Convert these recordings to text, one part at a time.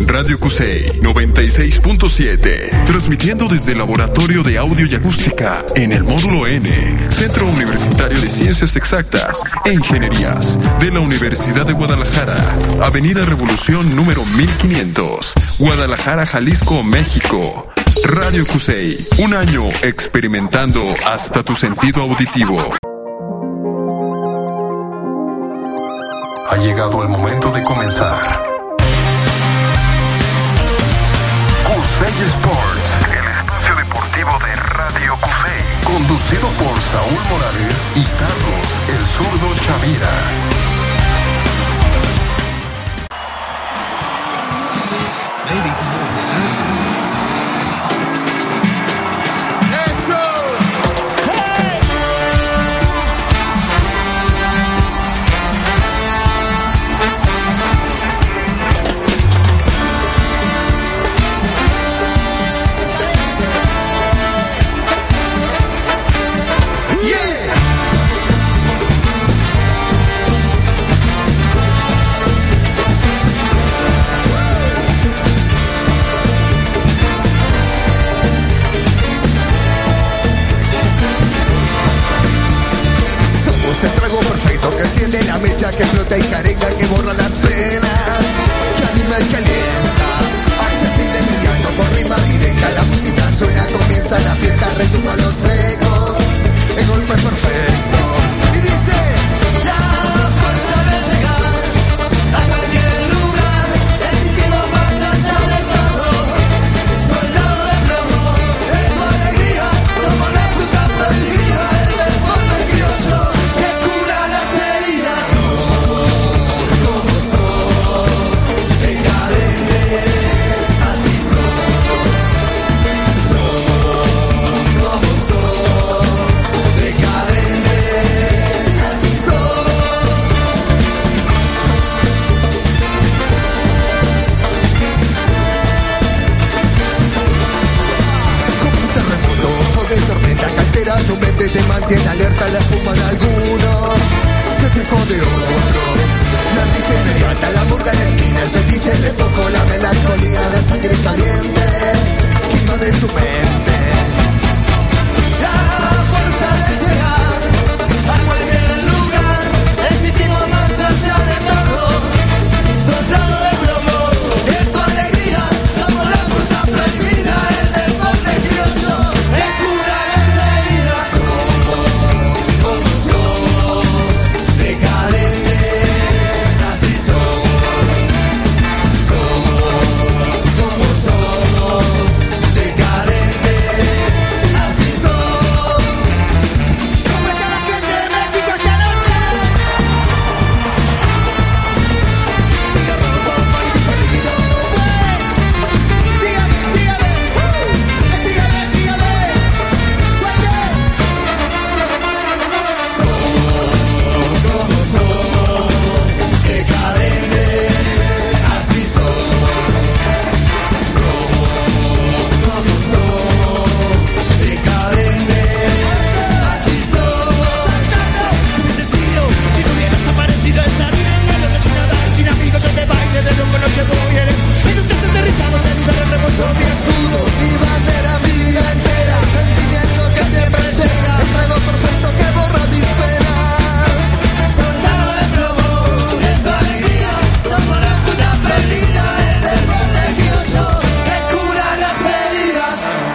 Radio Cusey 96.7, transmitiendo desde el Laboratorio de Audio y Acústica en el Módulo N, Centro Universitario de Ciencias Exactas e Ingenierías de la Universidad de Guadalajara, Avenida Revolución número 1500, Guadalajara, Jalisco, México. Radio Cusey, un año experimentando hasta tu sentido auditivo. Ha llegado el momento de comenzar. Cusey Sports, el espacio deportivo de Radio Cusey, conducido por Saúl Morales y Carlos el Zurdo Chavira. El trago perfecto que enciende la mecha, que flota y carenga, que borra las penas, que anima y calienta. Accesible, mediano, con rima directa. La música suena, comienza la fiesta, retumban los ecos. El golpe es perfecto. Y dice, la fuerza de llegar a cualquier lugar, el sitio más allá de todo. Soldado de plomo, de tu alegría, somos la fruta prohibida, el desborde crioso. Tu mente te mantiene alerta la espuma de algunos, que te jode otros. La risa inmediata, la murga en la esquina, el fetiche, el despojo, la melancolía, la sangre caliente, que invade tu mente. La fuerza de llegar a cualquier lugar, el sitio más allá de todo. Soldado de plomo, de tu alegría, somos la fruta prohibida, el desborde crioso, el cura las heridas. Somos como somos, decadentes, así somos. Somos como somos, decadentes, así somos. ¿Cómo está la gente de México esta noche? Sígame, sígame, sígame, sígame. Somos como somos, decadentes, así somos. Somos como somos, decadentes, así somos. Necesito, si no hubieras aparecido esta vida, no lo sin nada, sin amigos, el de baile, de loco noche viene. En un texto aterrizado, se duda el rebozo, Mi escudo, mi bandera, mi vida entera, sentimiento que siempre llega, el trago perfecto que borra mis penas. soldado de plomo, de tu alegría, somos la puta perdida, el desborde crioso, que cura las heridas.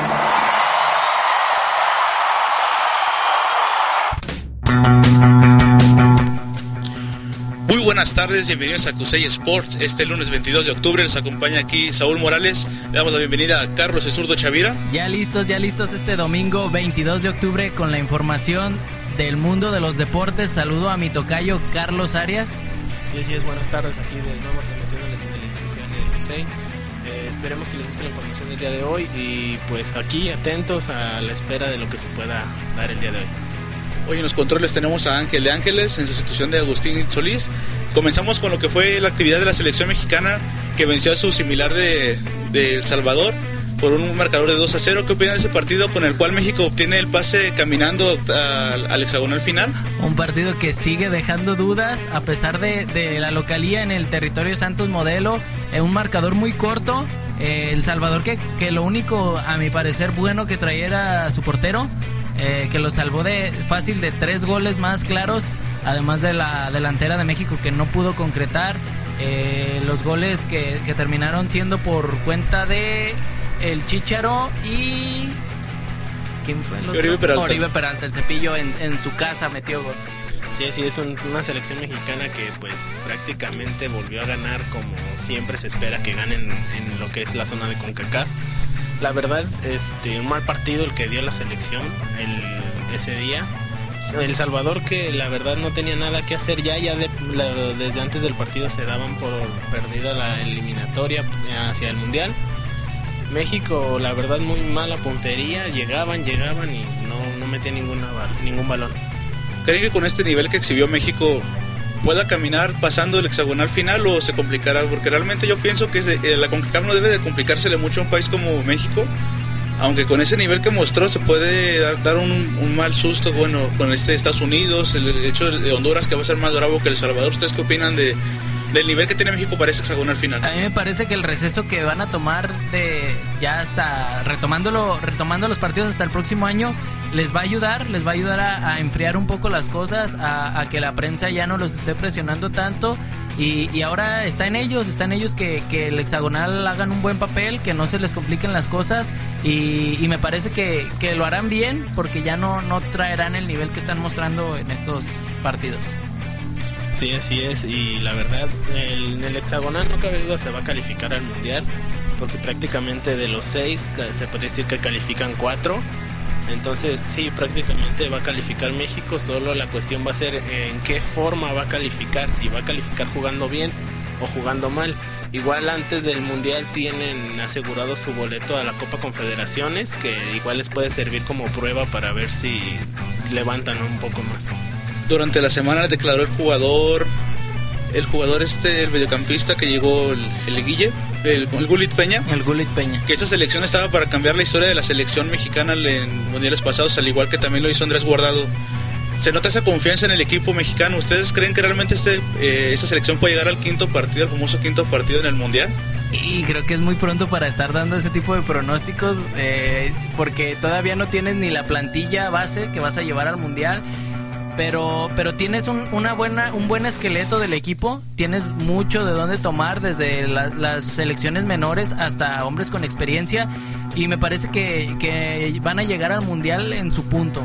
Muy buenas tardes, bienvenidos a Cusey Sports. Este lunes 22 de octubre nos acompaña aquí Saúl Morales. Le damos la bienvenida a Carlos el Zurdo Chavira. Ya listos este domingo 22 de octubre con la información del mundo de los deportes. Saludo a mi tocayo Carlos Arias. Sí, buenas tardes aquí de nuevo transmitiéndoles desde la institución de Cusey. Esperemos que les guste la información del día de hoy y pues aquí atentos a la espera de lo que se pueda dar el día de hoy. Hoy en los controles tenemos a Ángel de Ángeles en sustitución de Agustín Solís. Comenzamos con lo que fue la actividad de la selección mexicana que venció a su similar de El Salvador por un marcador de 2-0. ¿Qué opinan de ese partido con el cual México obtiene el pase caminando al hexagonal final? Un partido que sigue dejando dudas a pesar de la localía en el territorio Santos Modelo, un marcador muy corto. El Salvador que lo único, a mi parecer, bueno que traía era su portero, que lo salvó de 3 goles más claros, además de la delantera de México que no pudo concretar. Los goles que terminaron siendo por cuenta de el Chícharo y... ¿quién fue el otro? Oribe Peralta, el Cepillo en su casa metió gol. Sí, es una selección mexicana que pues prácticamente volvió a ganar como siempre se espera que ganen en lo que es la zona de CONCACAF. La verdad, un mal partido el que dio la selección ese día. El Salvador, que la verdad no tenía nada que hacer desde antes del partido se daban por perdida la eliminatoria hacia el Mundial. México, la verdad, muy mala puntería, llegaban y no metían ningún balón. ¿Creen que con este nivel que exhibió México pueda caminar pasando el hexagonal final o se complicará? Porque realmente yo pienso que la CONCACAF no debe de complicársele mucho a un país como México, aunque con ese nivel que mostró se puede dar un mal susto, bueno, con Estados Unidos, el hecho de Honduras que va a ser más bravo que El Salvador. ¿Ustedes qué opinan del nivel que tiene México para ese hexagonal final? A mí me parece que el receso que van a tomar ya hasta retomando los partidos hasta el próximo año les va a ayudar a enfriar un poco las cosas, a que la prensa ya no los esté presionando tanto y ahora está en ellos que el hexagonal hagan un buen papel, que no se les compliquen las cosas y me parece que lo harán bien porque ya no traerán el nivel que están mostrando en estos partidos. Sí, así es, y la verdad, en el hexagonal no cabe duda se va a calificar al Mundial, porque prácticamente de los 6 se podría decir que califican 4, entonces sí, prácticamente va a calificar México, solo la cuestión va a ser en qué forma va a calificar, si va a calificar jugando bien o jugando mal. Igual antes del Mundial tienen asegurado su boleto a la Copa Confederaciones, que igual les puede servir como prueba para ver si levantan un poco más. Durante la semana declaró el jugador el mediocampista que llegó, el Guille, el Gulit Peña. El Gulit Peña. Que esta selección estaba para cambiar la historia de la selección mexicana en mundiales pasados, al igual que también lo hizo Andrés Guardado. Se nota esa confianza en el equipo mexicano. ¿Ustedes creen que realmente esa selección puede llegar al el famoso quinto partido en el mundial? Y creo que es muy pronto para estar dando ese tipo de pronósticos, porque todavía no tienes ni la plantilla base que vas a llevar al mundial. Pero tienes un buen esqueleto del equipo, tienes mucho de dónde tomar, desde las selecciones menores hasta hombres con experiencia, y me parece que van a llegar al mundial en su punto.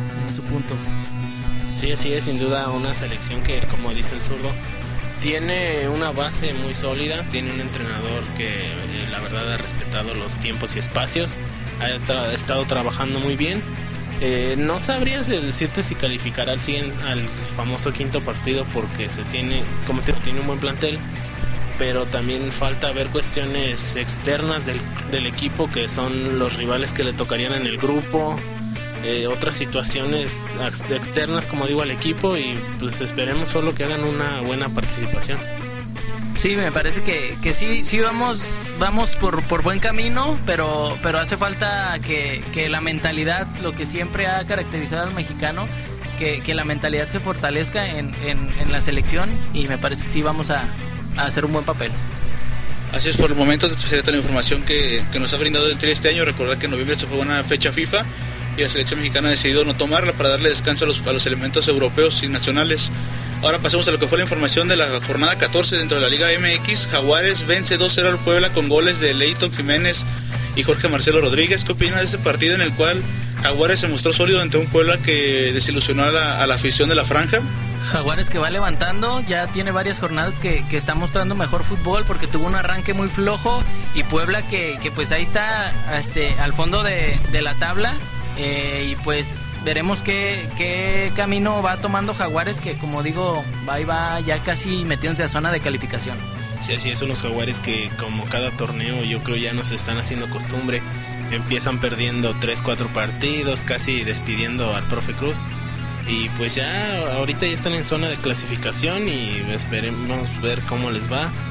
Sí, así es, sin duda una selección que, como dice el zurdo, tiene una base muy sólida, tiene un entrenador que la verdad ha respetado los tiempos y espacios, ha estado trabajando muy bien. No sabrías decirte si calificará al famoso quinto partido porque tiene un buen plantel, pero también falta ver cuestiones externas del equipo, que son los rivales que le tocarían en el grupo, otras situaciones externas, como digo, al equipo, y pues esperemos solo que hagan una buena participación. Sí, me parece que sí vamos por buen camino, pero hace falta que la mentalidad, lo que siempre ha caracterizado al mexicano, que la mentalidad se fortalezca en la selección, y me parece que sí vamos a hacer un buen papel. Así es, por el momento sería toda la información que nos ha brindado el Tri este año. Recordar que en noviembre se fue una fecha FIFA y la selección mexicana ha decidido no tomarla para darle descanso a los elementos europeos y nacionales. Ahora pasemos a lo que fue la información de la jornada 14 dentro de la Liga MX. Jaguares vence 2-0 al Puebla con goles de Leighton Jiménez y Jorge Marcelo Rodríguez. ¿Qué opinas de este partido en el cual Jaguares se mostró sólido ante un Puebla que desilusionó a la afición de la franja? Jaguares que va levantando, ya tiene varias jornadas que está mostrando mejor fútbol porque tuvo un arranque muy flojo, y Puebla que pues ahí está al fondo de la tabla, y pues veremos qué camino va tomando Jaguares, que como digo, va ya casi metiéndose a zona de calificación. Sí, así es, unos Jaguares que como cada torneo yo creo ya nos están haciendo costumbre, empiezan perdiendo 3-4 partidos, casi despidiendo al profe Cruz, y pues ya ahorita ya están en zona de clasificación y esperemos ver cómo les va.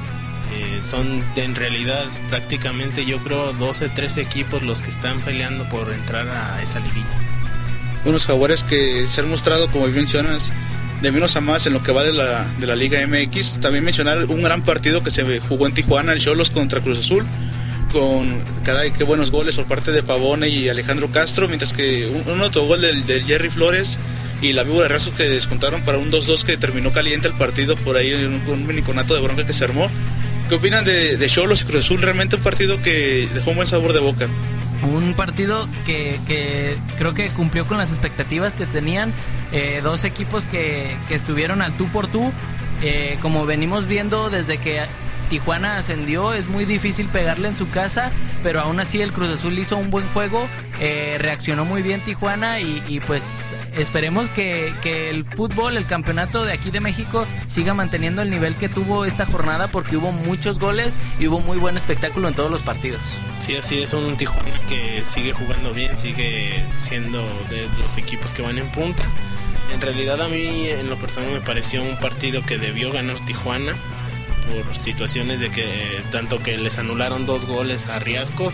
Son en realidad prácticamente, yo creo, 12, 13 equipos los que están peleando por entrar a esa liguilla. Unos Jaguares que se han mostrado, como bien mencionas, de menos a más en lo que va de la Liga MX. También mencionar un gran partido que se jugó en Tijuana, el Xolos contra Cruz Azul, con, caray, qué buenos goles por parte de Pavone y Alejandro Castro, mientras que un otro gol del Jerry Flores y la víbora Razo que descontaron para un 2-2 que terminó caliente el partido por ahí, un miniconato de bronca que se armó. ¿Qué opinan de Xolos y Cruz Azul? Realmente un partido que dejó un buen sabor de boca. Un partido que creo que cumplió con las expectativas que tenían, dos equipos que estuvieron al tú por tú. Como venimos viendo desde que Tijuana ascendió, es muy difícil pegarle en su casa, pero aún así el Cruz Azul hizo un buen juego, reaccionó muy bien Tijuana y pues esperemos que el fútbol, el campeonato de aquí de México siga manteniendo el nivel que tuvo esta jornada, porque hubo muchos goles y hubo muy buen espectáculo en todos los partidos. Sí, así es, un Tijuana que sigue jugando bien, sigue siendo de los equipos que van en punta. En realidad a mí en lo personal me pareció un partido que debió ganar Tijuana por situaciones de que tanto que les anularon 2 goles a Riascos,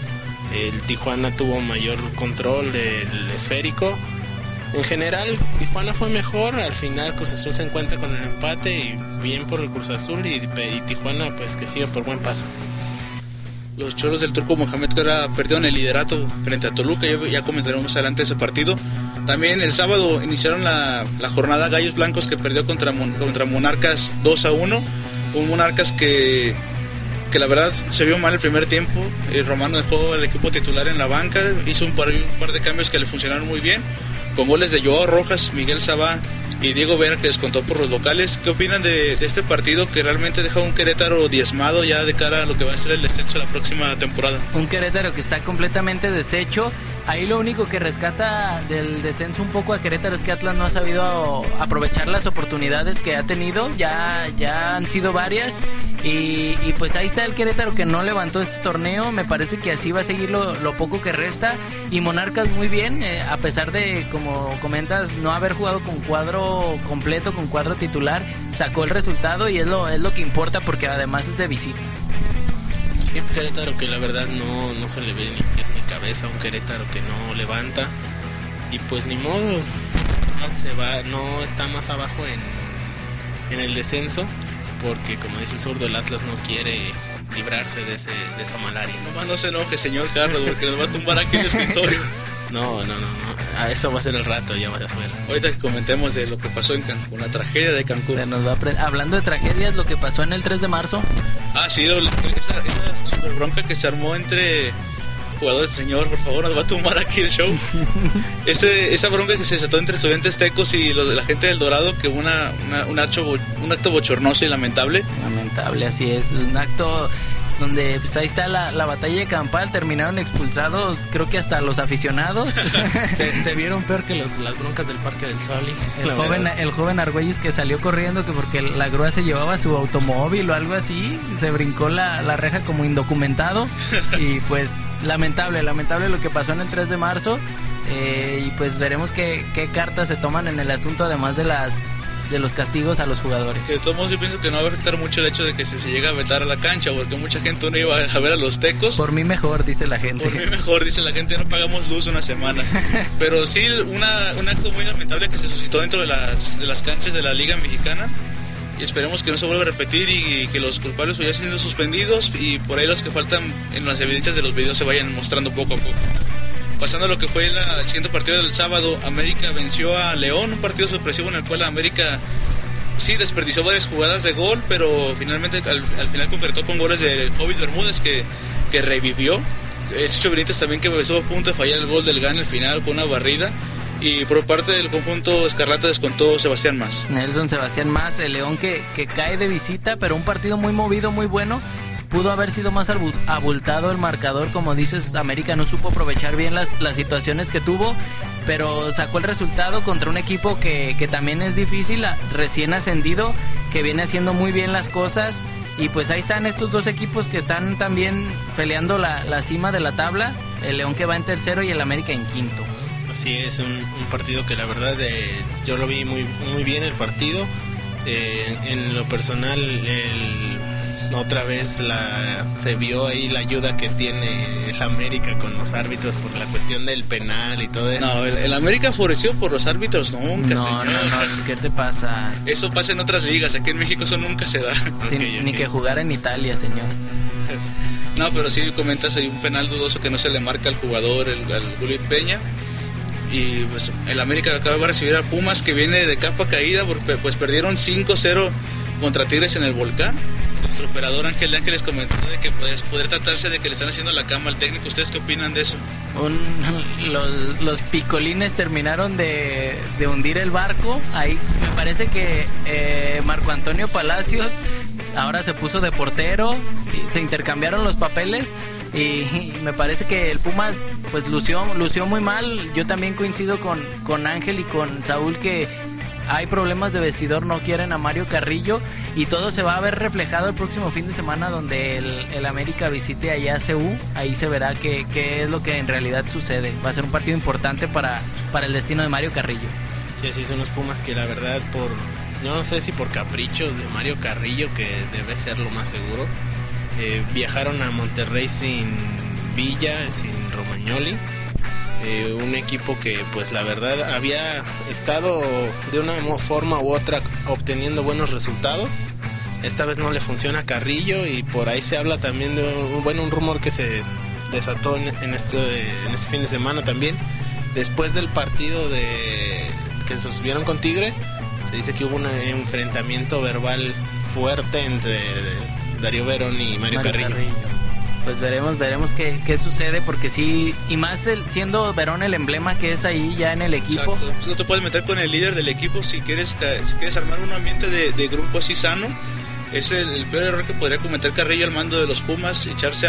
el Tijuana tuvo mayor control del esférico. En general Tijuana fue mejor, al final Cruz Azul se encuentra con el empate y bien por el Cruz Azul y Tijuana pues que sigue por buen paso. Los Cholos del Turco Mohamed que ahora perdieron el liderato frente a Toluca, ya comentaremos más adelante ese partido. También el sábado iniciaron la jornada Gallos Blancos, que perdió contra Monarcas 2-1. Un Monarcas que la verdad se vio mal el primer tiempo. Romano dejó al equipo titular en la banca, hizo un par de cambios que le funcionaron muy bien, con goles de Joao Rojas, Miguel Sabá y Diego Vera, que descontó por los locales. ¿Qué opinan de este partido que realmente deja un Querétaro diezmado ya de cara a lo que va a ser el descenso la próxima temporada? Un Querétaro que está completamente deshecho. Ahí lo único que rescata del descenso un poco a Querétaro es que Atlas no ha sabido aprovechar las oportunidades que ha tenido, ya han sido varias y pues ahí está el Querétaro que no levantó este torneo. Me parece que así va a seguir lo poco que resta, y Monarcas muy bien, a pesar de, como comentas, no haber jugado con cuadro completo, con cuadro titular, sacó el resultado y es lo que importa, porque además es de visita. Sí, un Querétaro que la verdad no se le ve ni pie ni cabeza, un Querétaro que no levanta y pues ni modo, no está más abajo en el descenso, porque como dice el zurdo, el Atlas no quiere librarse de esa malaria. Nomás no se enoje, señor Carlos, porque nos va a tumbar aquí el escritorio. No, a eso va a ser el rato, ya vas a ver. Ahorita que comentemos de lo que pasó en Cancún, la tragedia de Cancún. Se nos va hablando de tragedias, lo que pasó en el 3 de marzo. Ah, sí, esa super bronca que se armó entre jugadores. Señor, por favor, nos va a tumbar aquí el show. Esa bronca que se desató entre estudiantes tecos y la gente del Dorado, que hubo un acto bochornoso y lamentable. Lamentable, así es, un acto donde pues ahí está la batalla de campal, terminaron expulsados, creo que hasta los aficionados. se vieron peor que las broncas del Parque del Sol. El joven Argüelles que salió corriendo que porque la grúa se llevaba su automóvil o algo así, se brincó la reja como indocumentado y pues lamentable lo que pasó en el 3 de marzo. Y pues veremos qué cartas se toman en el asunto, además de los castigos a los jugadores. De todos modos yo pienso que no va a afectar mucho el hecho de que si se llega a vetar a la cancha, porque mucha gente no iba a ver a los tecos. Por mí mejor, dice la gente. Por mí mejor, dice la gente, no pagamos luz una semana. Pero sí, un acto muy lamentable que se suscitó dentro de las canchas de la Liga Mexicana, y esperemos que no se vuelva a repetir y que los culpables vayan siendo suspendidos, y por ahí los que faltan en las evidencias de los videos se vayan mostrando poco a poco. Pasando a lo que fue el siguiente partido del sábado, América venció a León, un partido sorpresivo en el cual América sí desperdició varias jugadas de gol, pero finalmente al final concretó con goles de Jovis Bermúdez que revivió. El Chicho Benítez también, que estuvo a punto de fallar el gol del GAN al final con una barrida. Y por parte del conjunto Escarlata descontó Sebastián Más. Nelson Sebastián Más, el León que cae de visita, pero un partido muy movido, muy bueno. Pudo haber sido más abultado el marcador, como dices, América no supo aprovechar bien las situaciones que tuvo, pero sacó el resultado contra un equipo que también es difícil, recién ascendido, que viene haciendo muy bien las cosas, y pues ahí están estos dos equipos que están también peleando la cima de la tabla, el León que va en tercero y el América en quinto. Así es, un partido que la verdad yo lo vi muy, muy bien el partido, en lo personal otra vez se vio ahí la ayuda que tiene el América con los árbitros por la cuestión del penal y todo eso. No, el América favoreció por los árbitros nunca, No, señor. no, ¿qué te pasa? Eso pasa en otras ligas, aquí en México eso nunca se da. Sí, ni que jugar en Italia, señor. No, pero sí comentas, hay un penal dudoso que no se le marca al jugador, al Gullit Peña. Y pues el América acaba de recibir a Pumas, que viene de capa caída porque pues perdieron 5-0 contra Tigres en el Volcán. Nuestro operador Ángel de Ángeles comentó de que podría tratarse de que le están haciendo la cama al técnico. ¿Ustedes qué opinan de eso? Los picolines terminaron de hundir el barco. Ahí me parece que Marco Antonio Palacios ahora se puso de portero, se intercambiaron los papeles y me parece que el Pumas pues lució muy mal. Yo también coincido con Ángel y con Saúl que hay problemas de vestidor, no quieren a Mario Carrillo y todo se va a ver reflejado el próximo fin de semana donde el América visite allá a CU. Ahí se verá qué es lo que en realidad sucede. Va a ser un partido importante para el destino de Mario Carrillo. Sí, son unos Pumas que la verdad no sé si por caprichos de Mario Carrillo, que debe ser lo más seguro, viajaron a Monterrey sin Villa, sin Romagnoli. Un equipo que pues la verdad había estado de una forma u otra obteniendo buenos resultados. Esta vez no le funciona a Carrillo y por ahí se habla también de un rumor que se desató en este fin de semana también. Después del partido que se sostuvieron con Tigres, se dice que hubo un enfrentamiento verbal fuerte entre Darío Verón y Mario Carrillo. Pues veremos qué sucede, porque sí, y más siendo Verón el emblema que es ahí ya en el equipo. Exacto. No te puedes meter con el líder del equipo si quieres armar un ambiente de grupo así sano. Es el peor error que podría cometer Carrillo al mando de los Pumas, echarse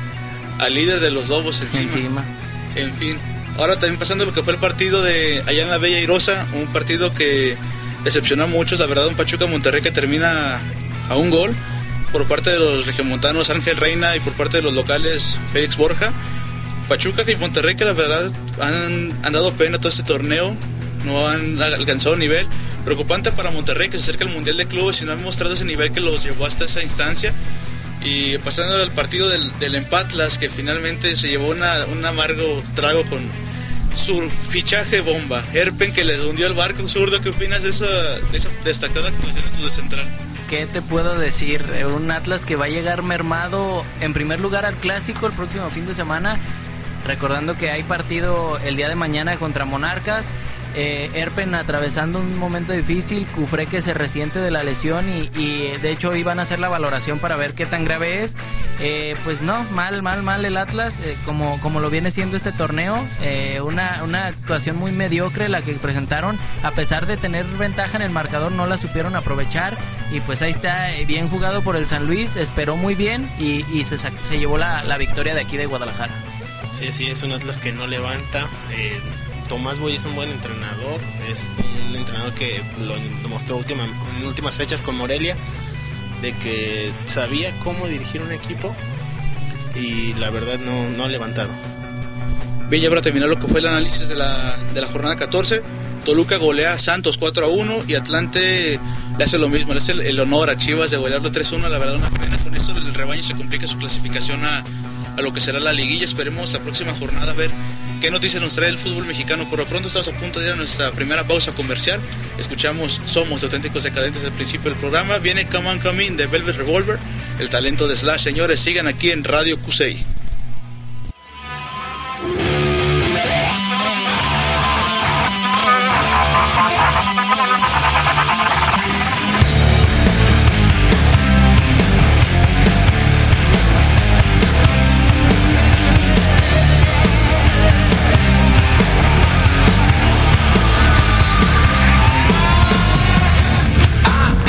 al líder de los Lobos encima. En fin, ahora también pasando lo que fue el partido de allá en la Bella Irosa, un partido que decepcionó a muchos, la verdad, un Pachuca Monterrey que termina a un gol por parte de los regiomontanos Ángel Reina y por parte de los locales Félix Borja. Pachuca y Monterrey que la verdad han dado pena todo este torneo, no han alcanzado nivel. Preocupante para Monterrey, que se acerca al Mundial de Clubes y no han mostrado ese nivel que los llevó hasta esa instancia. Y pasando al partido del Empatlas, que finalmente se llevó un amargo trago con su fichaje bomba, Erpen, que les hundió el barco zurdo. ¿Qué opinas de esa destacada actuación de tu central? ¿Qué te puedo decir? Un Atlas que va a llegar mermado en primer lugar al Clásico el próximo fin de semana, recordando que hay partido el día de mañana contra Monarcas. Erpen atravesando un momento difícil, Cufré que se resiente de la lesión y de hecho iban a hacer la valoración para ver qué tan grave es. Pues no, mal el Atlas, como lo viene siendo este torneo. Una actuación muy mediocre la que presentaron, a pesar de tener ventaja en el marcador no la supieron aprovechar y pues ahí está, bien jugado por el San Luis, esperó muy bien y se llevó la victoria de aquí de Guadalajara. Sí, es un Atlas que no levanta. Tomás Boy es un buen entrenador, es un entrenador que lo demostró en últimas fechas con Morelia, de que sabía cómo dirigir un equipo y la verdad no ha levantado. Bien, ya para terminar lo que fue el análisis de la jornada 14, Toluca golea a Santos 4-1 y Atlante le hace lo mismo, le hace el honor a Chivas de golearlo 3-1, la verdad una pena. Con esto el rebaño se complica su clasificación a lo que será la liguilla. Esperemos la próxima jornada a ver qué noticias nos trae el fútbol mexicano. Por lo pronto estamos a punto de ir a nuestra primera pausa comercial. Escuchamos Somos de Auténticos Decadentes al principio del programa. Viene Come On Come In de Velvet Revolver, el talento de Slash. Señores, sigan aquí en Radio Cusey.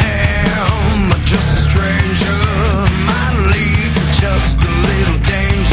Just a little danger.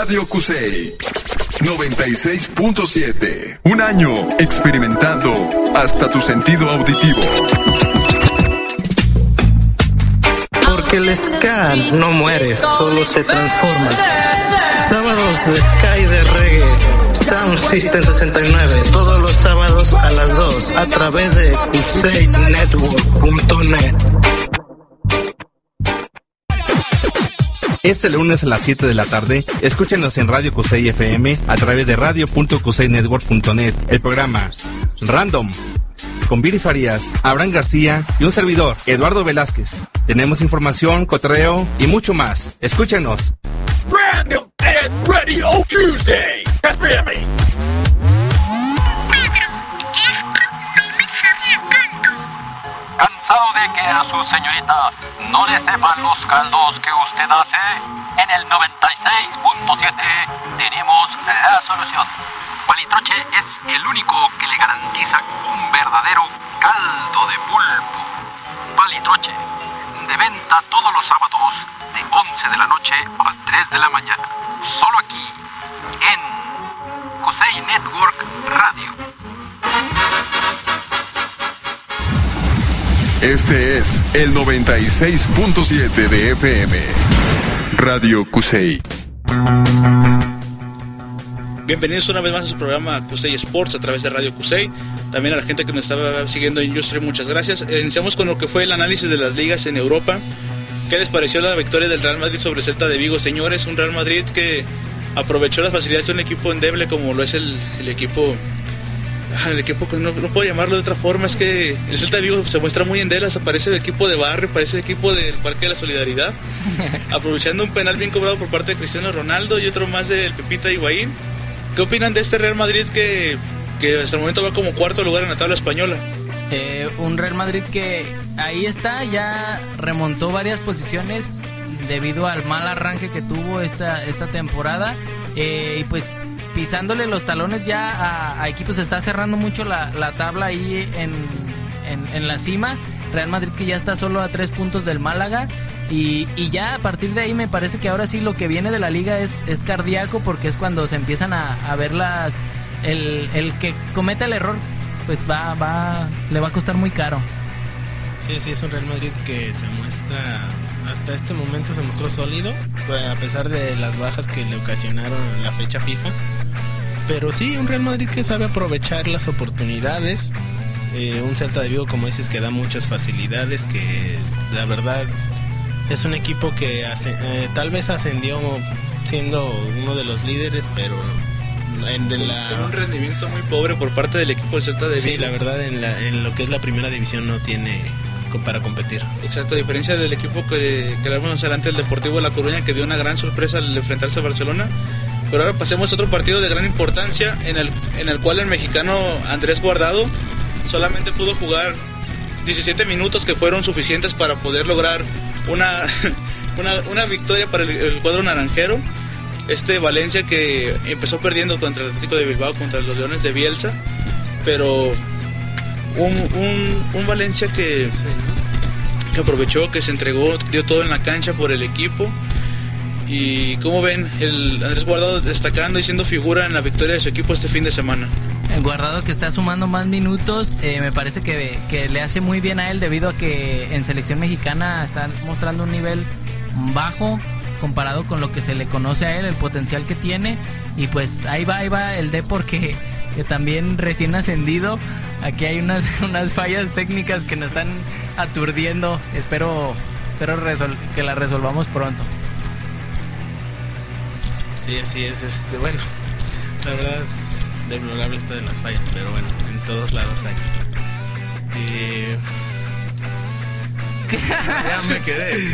Radio Cusey 96.7. Un año experimentando hasta tu sentido auditivo. Porque el ska no muere, solo se transforma. Sábados de ska y de reggae, Sound System 69, todos los sábados a las 2, a través de CuseyNetwork.net. Este lunes a las 7 de la tarde, escúchenos en Radio Cusey FM a través de radio.cuseynetwork.net. El programa Random, con Viri Farías, Abraham García y un servidor, Eduardo Velázquez. Tenemos información, cotorreo y mucho más. Escúchenos. Random at Radio Cusey FM. ¿Cansado de que a su señorita no le sepan los caldos que usted hace? En el 96.7 tenemos la solución. Palitroche es el único que le garantiza un verdadero caldo de pulpo. Palitroche, de venta todos los sábados de 11 de la noche a 3 de la mañana. Solo aquí, en Cusey Network Radio. Este es el 96.7 de FM. Radio Cusey. Bienvenidos una vez más a su programa Cusey Sports a través de Radio Cusey. También a la gente que nos estaba siguiendo en Ustream, muchas gracias. Iniciamos con lo que fue el análisis de las ligas en Europa. ¿Qué les pareció la victoria del Real Madrid sobre Celta de Vigo, señores? Un Real Madrid que aprovechó las facilidades de un equipo endeble como lo es el equipo... El equipo que no puedo llamarlo de otra forma, es que el Celta de Vigo se muestra muy endeble, parece el equipo de barrio, parece el equipo del Parque de la Solidaridad, aprovechando un penal bien cobrado por parte de Cristiano Ronaldo y otro más del Pepita Higuaín. ¿Qué opinan de este Real Madrid que hasta el momento va como cuarto lugar en la tabla española? Un Real Madrid que ahí está, ya remontó varias posiciones debido al mal arranque que tuvo esta temporada, y pues pisándole los talones ya a equipos. Se está cerrando mucho la tabla ahí en la cima. Real Madrid que ya está solo a 3 puntos del Málaga, y ya a partir de ahí me parece que ahora sí lo que viene de la liga es cardíaco, porque es cuando se empiezan a ver el que cometa el error pues le va a costar muy caro. Sí, es un Real Madrid que se muestra, hasta este momento se mostró sólido, a pesar de las bajas que le ocasionaron en la fecha FIFA. Pero sí, un Real Madrid que sabe aprovechar las oportunidades. Un Celta de Vigo, como dices, que da muchas facilidades, que la verdad es un equipo que tal vez ascendió siendo uno de los líderes, pero con un rendimiento muy pobre por parte del equipo del Celta de Vigo. Sí, la verdad en lo que es la primera división no tiene para competir. Exacto, a diferencia del equipo que vemos más adelante, el Deportivo de La Coruña, que dio una gran sorpresa al enfrentarse a Barcelona. Pero ahora pasemos a otro partido de gran importancia en el cual el mexicano Andrés Guardado solamente pudo jugar 17 minutos, que fueron suficientes para poder lograr una victoria para el cuadro naranjero. Valencia que empezó perdiendo contra el Atlético de Bilbao, contra los Leones de Bielsa, pero un Valencia que aprovechó, que se entregó, dio todo en la cancha por el equipo. Y como ven, el Andrés Guardado destacando y siendo figura en la victoria de su equipo este fin de semana. El Guardado que está sumando más minutos, me parece que le hace muy bien a él, debido a que en selección mexicana está mostrando un nivel bajo comparado con lo que se le conoce a él, el potencial que tiene. Y pues ahí va el Depor que también recién ascendido. Aquí hay unas fallas técnicas que nos están aturdiendo. Espero que las resolvamos pronto. Sí, así es. Bueno, la verdad, deplorable esto de las fallas, pero bueno, en todos lados hay. Ya me quedé.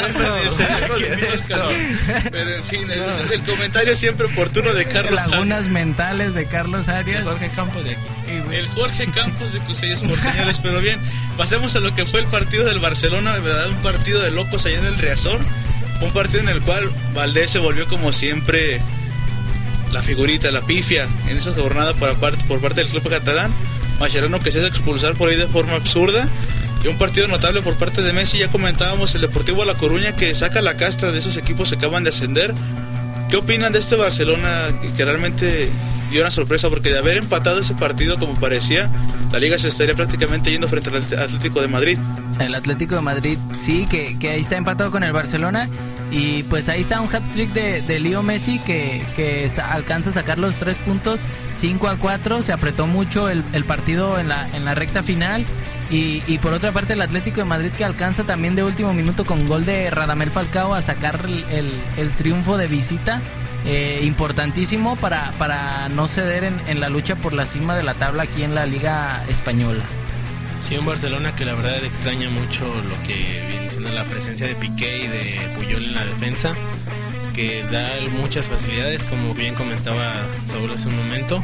Pero en fin, ese es el comentario siempre oportuno de Carlos Lagunas Arias. Mentales de Carlos Arias. Jorge Campos de aquí. El Jorge Campos de Cusey Sports, señores. Pero bien, pasemos a lo que fue el partido del Barcelona, de verdad, un partido de locos allá en el Riazor. Un partido en el cual Valdés se volvió como siempre la figurita, la pifia en esa jornada por parte del club catalán. Mascherano que se hace expulsar por ahí de forma absurda. Y un partido notable por parte de Messi. Ya comentábamos el Deportivo de La Coruña, que saca la casta de esos equipos que acaban de ascender. ¿Qué opinan de este Barcelona que realmente dio una sorpresa? Porque de haber empatado ese partido como parecía, la Liga se estaría prácticamente yendo frente al Atlético de Madrid. El Atlético de Madrid, sí, que ahí está empatado con el Barcelona. Y pues ahí está un hat-trick de Leo Messi que alcanza a sacar los 3 puntos, 5-4. Se apretó mucho el partido en la recta final. Y por otra parte el Atlético de Madrid, que alcanza también de último minuto con gol de Radamel Falcao a sacar el triunfo de visita. Importantísimo para no ceder en la lucha por la cima de la tabla aquí en la Liga Española. Sí, un Barcelona que la verdad extraña mucho lo que viene siendo la presencia de Piqué y de Puyol en la defensa, que da muchas facilidades, como bien comentaba Saúl hace un momento.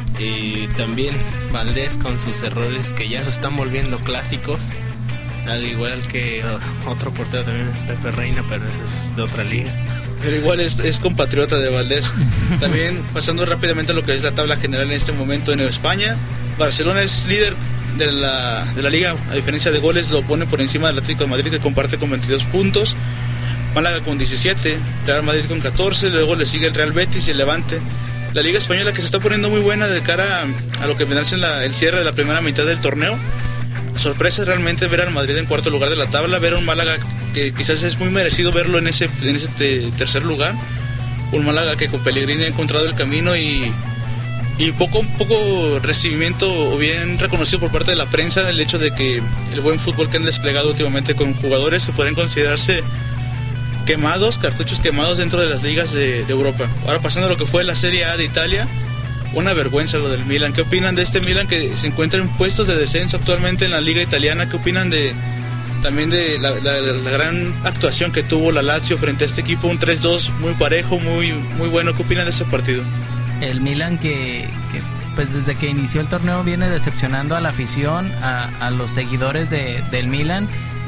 Y también Valdés con sus errores que ya se están volviendo clásicos, al igual que otro portero también, Pepe Reina, pero ese es de otra liga. Pero igual es compatriota de Valdés. También pasando rápidamente a lo que es la tabla general en este momento en España, Barcelona es líder de la liga, a diferencia de goles lo pone por encima del Atlético de Madrid, que comparte con 22 puntos, Málaga con 17, Real Madrid con 14, luego le sigue el Real Betis y el Levante. La Liga Española que se está poniendo muy buena de cara a lo que vendrá en el cierre de la primera mitad del torneo. Sorpresa realmente ver al Madrid en cuarto lugar de la tabla, ver a un Málaga que quizás es muy merecido verlo en ese tercer lugar, un Málaga que con Pellegrini ha encontrado el camino y poco recibimiento o bien reconocido por parte de la prensa el hecho de que el buen fútbol que han desplegado últimamente con jugadores que pueden considerarse cartuchos quemados dentro de las ligas de Europa. Ahora pasando a lo que fue la Serie A de Italia, una vergüenza lo del Milan. ¿Qué opinan de este Milan que se encuentra en puestos de descenso actualmente en la liga italiana? ¿Qué opinan también de la gran actuación que tuvo la Lazio frente a este equipo? Un 3-2 muy parejo, muy bueno. ¿Qué opinan de ese partido? El Milan que pues desde que inició el torneo viene decepcionando a la afición, a los seguidores del Milan.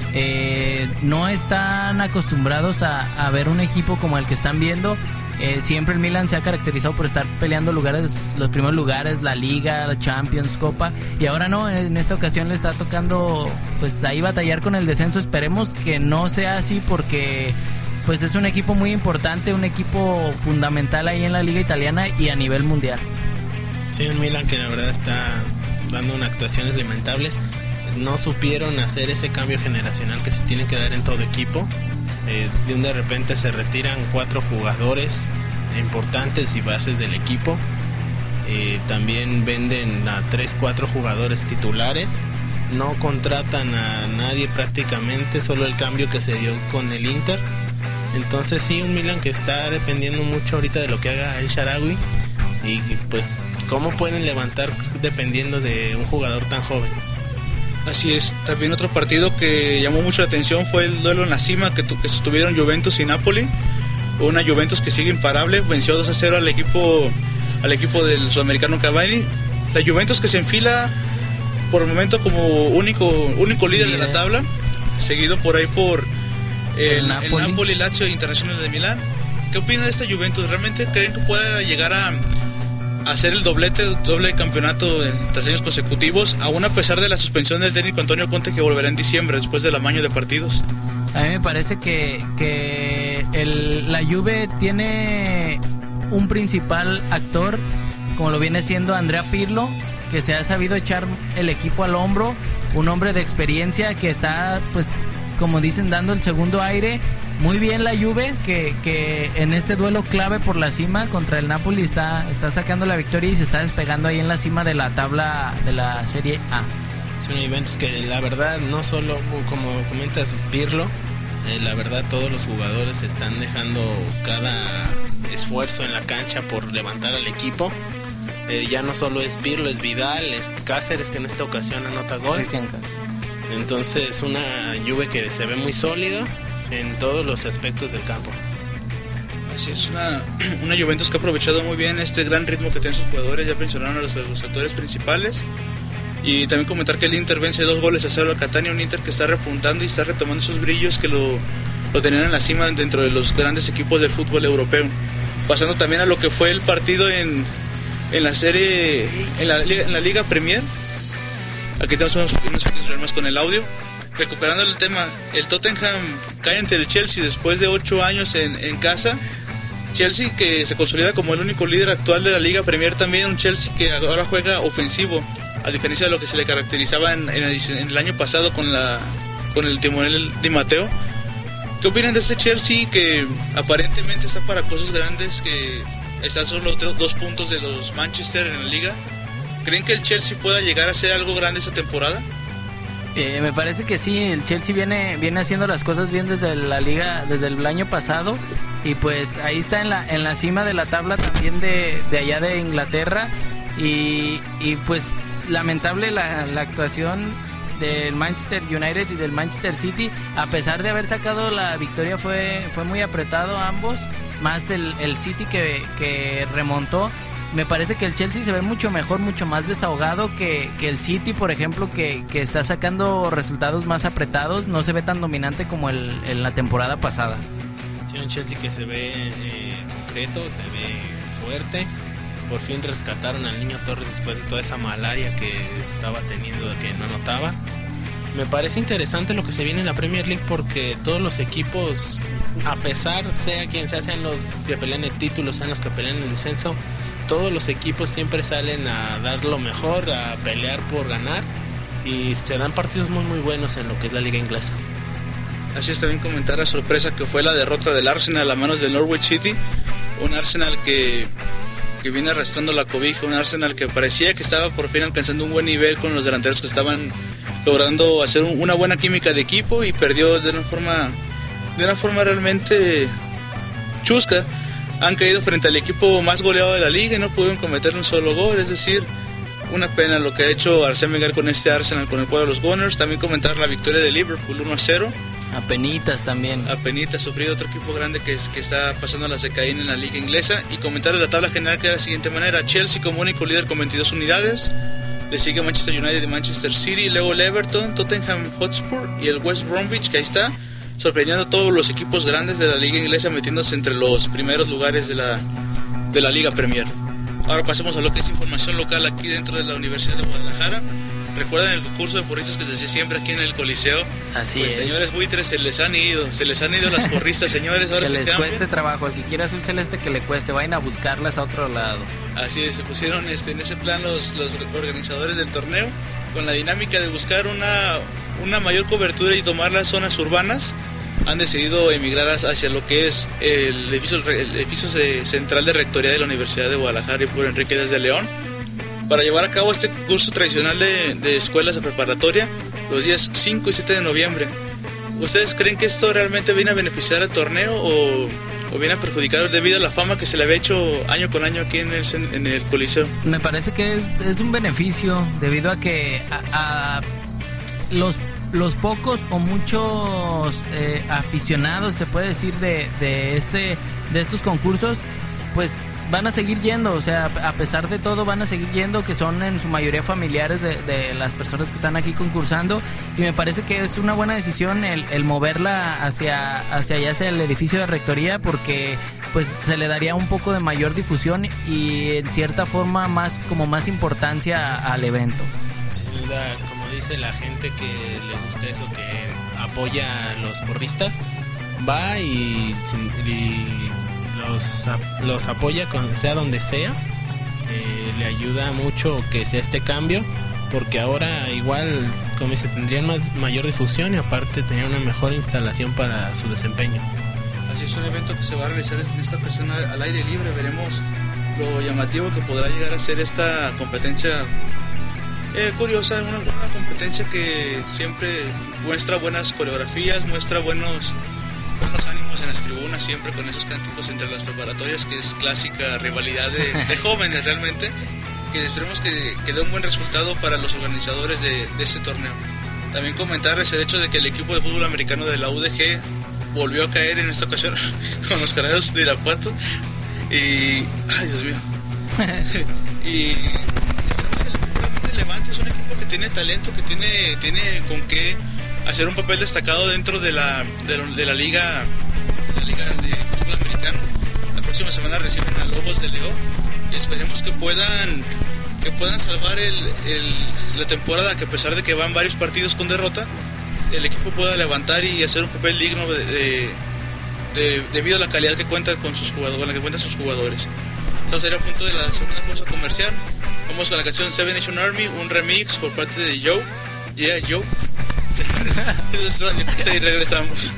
No están acostumbrados a ver un equipo como el que están viendo. Siempre el Milan se ha caracterizado por estar peleando los primeros lugares, la Liga, la Champions, Copa, y ahora no, en esta ocasión le está tocando pues ahí batallar con el descenso. Esperemos que no sea así, porque pues es un equipo muy importante, un equipo fundamental ahí en la Liga Italiana y a nivel mundial. Sí, un Milan que la verdad está dando unas actuaciones lamentables. No supieron hacer ese cambio generacional que se tiene que dar en todo equipo. De repente se retiran 4 jugadores importantes y bases del equipo. También venden a 3-4 jugadores titulares. No contratan a nadie prácticamente, solo el cambio que se dio con el Inter. Entonces sí, un Milan que está dependiendo mucho ahorita de lo que haga el Shaarawy. Y pues cómo pueden levantar dependiendo de un jugador tan joven. Así es. También otro partido que llamó mucho la atención fue el duelo en la cima que estuvieron Juventus y Napoli. Una Juventus que sigue imparable, venció 2-0 al equipo del sudamericano Cavani. La Juventus que se enfila por el momento como único líder de la tabla, seguido por ahí por el Napoli, Lazio e Internacional de Milán. ¿Qué opinan de esta Juventus? ¿Realmente creen que pueda llegar a hacer el doble campeonato en 3 años consecutivos, aún a pesar de la suspensión del técnico Antonio Conte, que volverá en diciembre después del amaño de partidos? A mí me parece que la Juve tiene un principal actor, como lo viene siendo Andrea Pirlo, que se ha sabido echar el equipo al hombro, un hombre de experiencia que está, pues, como dicen, dando el segundo aire. Muy bien la Juve, que en este duelo clave por la cima contra el Napoli está sacando la victoria y se está despegando ahí en la cima de la tabla de la Serie A. Es una Juventus que la verdad, no solo como comentas Pirlo, la verdad todos los jugadores están dejando cada esfuerzo en la cancha por levantar al equipo. Ya no solo es Pirlo, es Vidal, es Cáceres, que en esta ocasión anota gol. Cristian Cáceres. Entonces una Juve que se ve muy sólida en todos los aspectos del campo. Así es, una Juventus que ha aprovechado muy bien este gran ritmo que tienen sus jugadores. Ya mencionaron a los actores principales. Y también comentar que el Inter vence 2-0 al Catania, un Inter que está repuntando y está retomando esos brillos que lo tenían en la cima dentro de los grandes equipos del fútbol europeo. Pasando también a lo que fue el partido en la serie, en la Liga Premier. Aquí tenemos unos problemas con el audio. Recuperando el tema, el Tottenham cae ante el Chelsea después de 8 años en casa. Chelsea, que se consolida como el único líder actual de la Liga Premier, también un Chelsea que ahora juega ofensivo, a diferencia de lo que se le caracterizaba en el año pasado con el timonel Di Matteo. ¿Qué opinan de este Chelsea que aparentemente está para cosas grandes, que está solo 2 puntos de los Manchester en la Liga? ¿Creen que el Chelsea pueda llegar a hacer algo grande esta temporada? Me parece que sí, el Chelsea viene haciendo las cosas bien desde la Liga, desde el año pasado, y pues ahí está en la cima de la tabla también de allá de Inglaterra, y pues lamentable la actuación del Manchester United y del Manchester City. A pesar de haber sacado la victoria, fue muy apretado ambos, más el City que remontó. Me parece que el Chelsea se ve mucho mejor, mucho más desahogado que el City, por ejemplo, que está sacando resultados más apretados. No se ve tan dominante como en la temporada pasada. Sí, un Chelsea que se ve concreto, se ve fuerte. Por fin rescataron al Niño Torres después de toda esa malaria que estaba teniendo, que no notaba. Me parece interesante lo que se viene en la Premier League, porque todos los equipos, a pesar, sea quien sea, sean los que pelean el título, sean los que pelean el descenso, todos los equipos siempre salen a dar lo mejor, a pelear por ganar, y se dan partidos muy muy buenos en lo que es la liga inglesa. Así es, también comentar la sorpresa que fue la derrota del Arsenal a manos del Norwich City, un Arsenal que viene arrastrando la cobija, un Arsenal que parecía que estaba por fin alcanzando un buen nivel con los delanteros que estaban logrando hacer una buena química de equipo, y perdió de una forma realmente chusca. Han caído frente al equipo más goleado de la liga y no pudieron cometer un solo gol, es decir, una pena lo que ha hecho Arsène Wenger con este Arsenal, con el cuadro de los Gunners. También comentar la victoria de Liverpool 1-0. Apenitas también. Apenitas, sufrido otro equipo grande que está pasando a las de Caín en la liga inglesa. Y comentar la tabla general que de la siguiente manera: Chelsea como único líder con 22 unidades, le sigue Manchester United y Manchester City, luego el Everton, Tottenham Hotspur y el West Bromwich, que ahí está sorprendiendo a todos los equipos grandes de la liga inglesa, metiéndose entre los primeros lugares de la Liga Premier. Ahora pasemos a lo que es información local aquí dentro de la Universidad de Guadalajara. ¿Recuerdan el concurso de porristas que se hacía siempre aquí en el Coliseo? Así pues, es. Señores buitres, se les han ido las porristas, señores. Ahora que se les cambian. cueste trabajo, el que quiera azul celeste que le cueste, vayan a buscarlas a otro lado. Así es, se pusieron en ese plan los organizadores del torneo, con la dinámica de buscar una mayor cobertura y tomar las zonas urbanas. Han decidido emigrar hacia lo que es el edificio central de rectoría de la Universidad de Guadalajara y por Enrique Díaz de León, para llevar a cabo este curso tradicional de escuelas de preparatoria los días 5 y 7 de noviembre. ¿Ustedes creen que esto realmente viene a beneficiar al torneo o viene a perjudicar debido a la fama que se le había hecho año con año aquí en el Coliseo? Me parece que es un beneficio debido a que a los pocos o muchos aficionados, se puede decir, de estos concursos, pues van a seguir yendo. O sea, a pesar de todo van a seguir yendo, que son en su mayoría familiares de las personas que están aquí concursando, y me parece que es una buena decisión el moverla hacia allá, hacia el edificio de rectoría, porque pues se le daría un poco de mayor difusión y en cierta forma más importancia al evento. Sin duda, como dice la gente que le gusta eso, que apoya a los porristas, va y los apoya sea donde sea. Le ayuda mucho que sea este cambio, porque ahora igual, como dice, tendrían mayor difusión y aparte tener una mejor instalación para su desempeño. Así es, un evento que se va a realizar en esta ocasión al aire libre. Veremos lo llamativo que podrá llegar a ser esta competencia curiosa, una competencia que siempre muestra buenas coreografías, muestra buenos ánimos en las tribunas, siempre con esos cánticos entre las preparatorias, que es clásica rivalidad de jóvenes realmente, que esperemos que dé un buen resultado para los organizadores de este torneo. También comentarles el hecho de que el equipo de fútbol americano de la UDG volvió a caer en esta ocasión con los Carneros de Irapuato y... ¡ay, Dios mío! Y esperemos que el equipo realmente levante. Es un equipo que tiene talento, que tiene con qué hacer un papel destacado dentro de la liga de fútbol americano. La próxima semana reciben a Lobos de León y esperemos que puedan salvar la temporada, que a pesar de que van varios partidos con derrota, el equipo pueda levantar y hacer un papel digno debido a la calidad que cuenta con sus jugadores, con la que cuentan sus jugadores. Entonces era a punto de la segunda pausa comercial. Vamos con la canción Seven Nation Army, un remix por parte de Joe. Yeah, Joe. Y regresamos.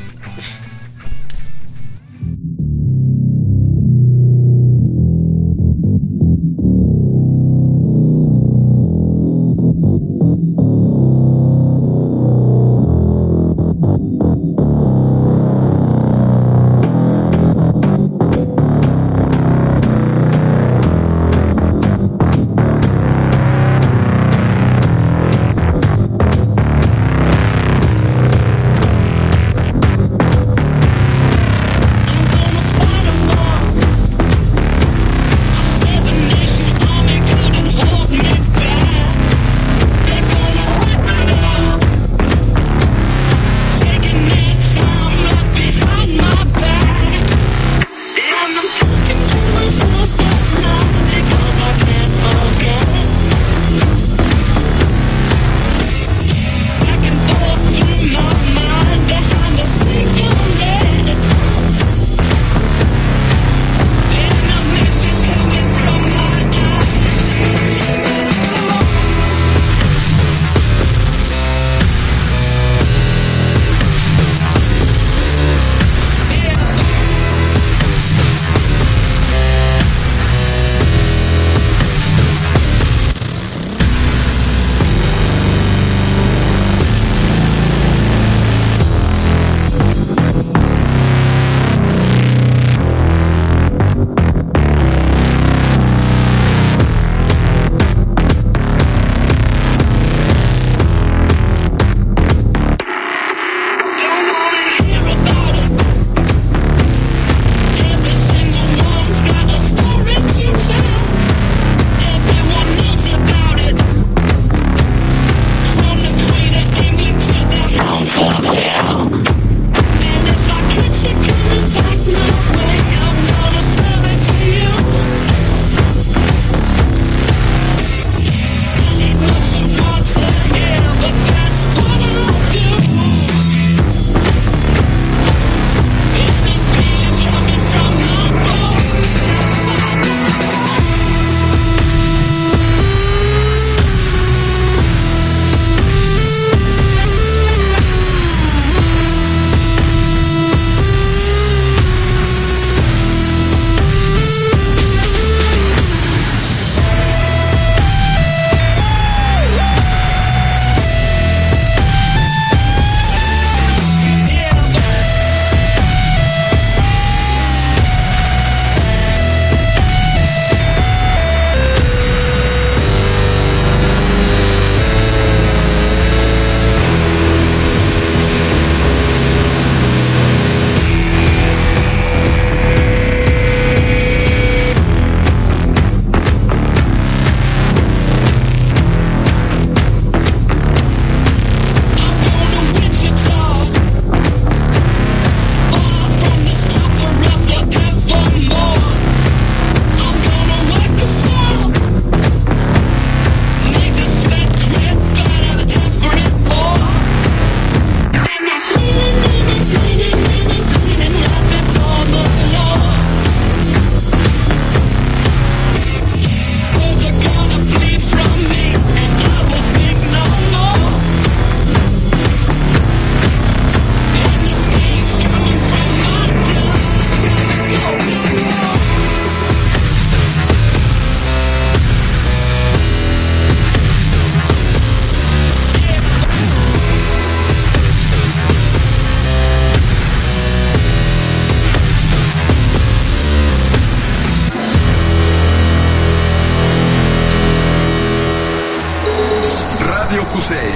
Cusey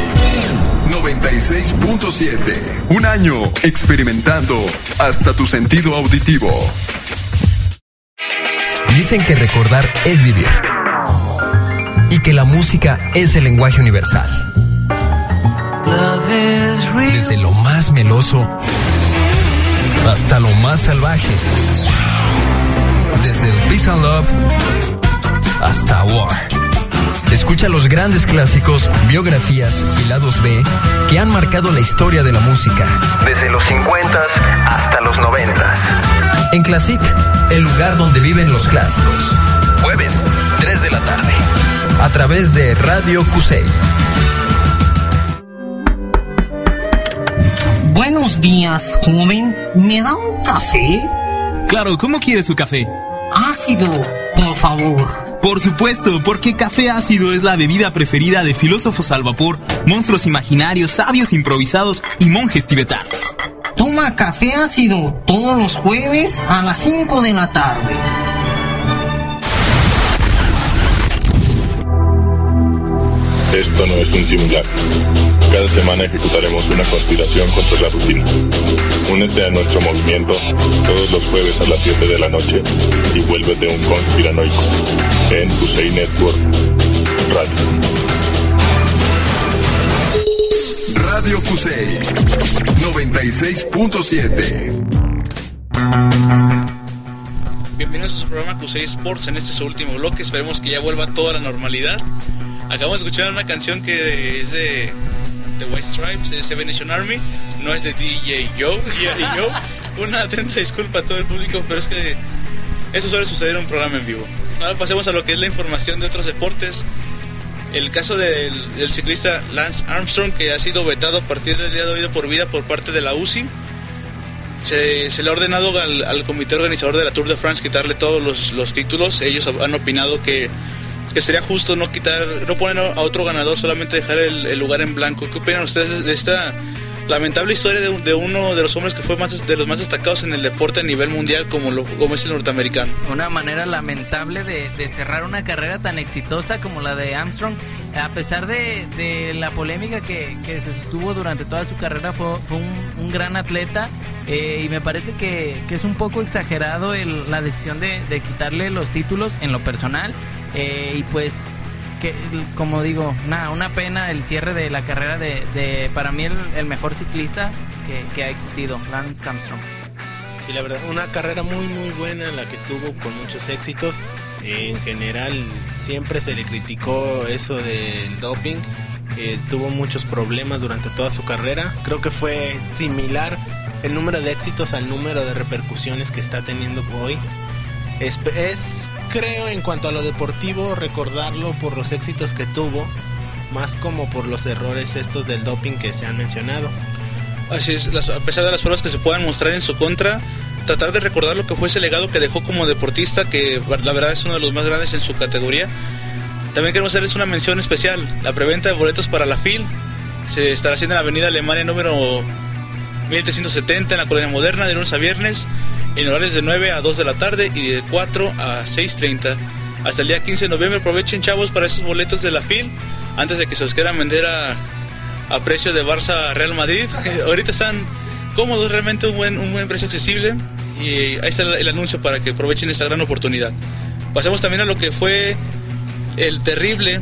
96.7. Un año experimentando hasta tu sentido auditivo. Dicen que recordar es vivir y que la música es el lenguaje universal. Desde lo más meloso hasta lo más salvaje. Desde el Peace and Love hasta War. Escucha los grandes clásicos, biografías y lados B que han marcado la historia de la música. Desde los 50s hasta los 90s. en Classic, el lugar donde viven los clásicos. Jueves, 3 de la tarde, a través de Radio Cusey. Buenos días, joven. ¿Me da un café? Claro, ¿cómo quiere su café? Ácido, por favor. Por supuesto, porque café ácido es la bebida preferida de filósofos al vapor, monstruos imaginarios, sabios improvisados y monjes tibetanos. Toma café ácido todos los jueves a las 5 de la tarde. Esto no es un simulacro. Cada semana ejecutaremos una conspiración contra la rutina. Únete a nuestro movimiento todos los jueves a las 7 de la noche y vuélvete un conspiranoico en Cusey Network Radio. Radio Cusey 96.7. Bienvenidos a su programa Cusey Sports en este su último bloque. Esperemos que ya vuelva toda la normalidad. Acabamos de escuchar una canción que es de White Stripes, de Seven Nation Army, no es de DJ Joe. Una atenta disculpa a todo el público, pero es que eso suele suceder en un programa en vivo. Ahora pasemos a lo que es la información de otros deportes. El caso del ciclista Lance Armstrong, que ha sido vetado a partir del día de hoy de por vida por parte de la UCI. Se le ha ordenado al comité organizador de la Tour de France quitarle todos los títulos. Ellos han opinado que sería justo no poner a otro ganador, solamente dejar el lugar en blanco. ¿Qué opinan ustedes de esta lamentable historia de uno de los hombres que fue de los más destacados en el deporte a nivel mundial como es el norteamericano? Una manera lamentable de cerrar una carrera tan exitosa como la de Armstrong. A pesar de la polémica que se sostuvo durante toda su carrera, fue un gran atleta. Y me parece que es un poco exagerado la decisión de quitarle los títulos en lo personal. Y pues, como digo, una pena el cierre de la carrera de para mí el mejor ciclista que ha existido, Lance Armstrong. Sí, la verdad, una carrera muy muy buena la que tuvo, con muchos éxitos. En general siempre se le criticó eso del doping. Tuvo muchos problemas durante toda su carrera. Creo que fue similar el número de éxitos al número de repercusiones que está teniendo hoy. Creo, en cuanto a lo deportivo, recordarlo por los éxitos que tuvo, más como por los errores estos del doping que se han mencionado. Así es, a pesar de las pruebas que se puedan mostrar en su contra, tratar de recordar lo que fue ese legado que dejó como deportista, que la verdad es uno de los más grandes en su categoría. También queremos hacerles una mención especial. La preventa de boletos para la FIL se estará haciendo en la avenida Alemania número 1370 en la Colonia Moderna, de lunes a viernes, en horarios de 9 a 2 de la tarde y de 4 a 6:30. Hasta el día 15 de noviembre. Aprovechen, chavos, para esos boletos de la FIL antes de que se los quieran vender a precio de Barça Real Madrid. Ahorita están cómodos, realmente un buen precio accesible, y ahí está el anuncio para que aprovechen esta gran oportunidad. Pasemos también a lo que fue el terrible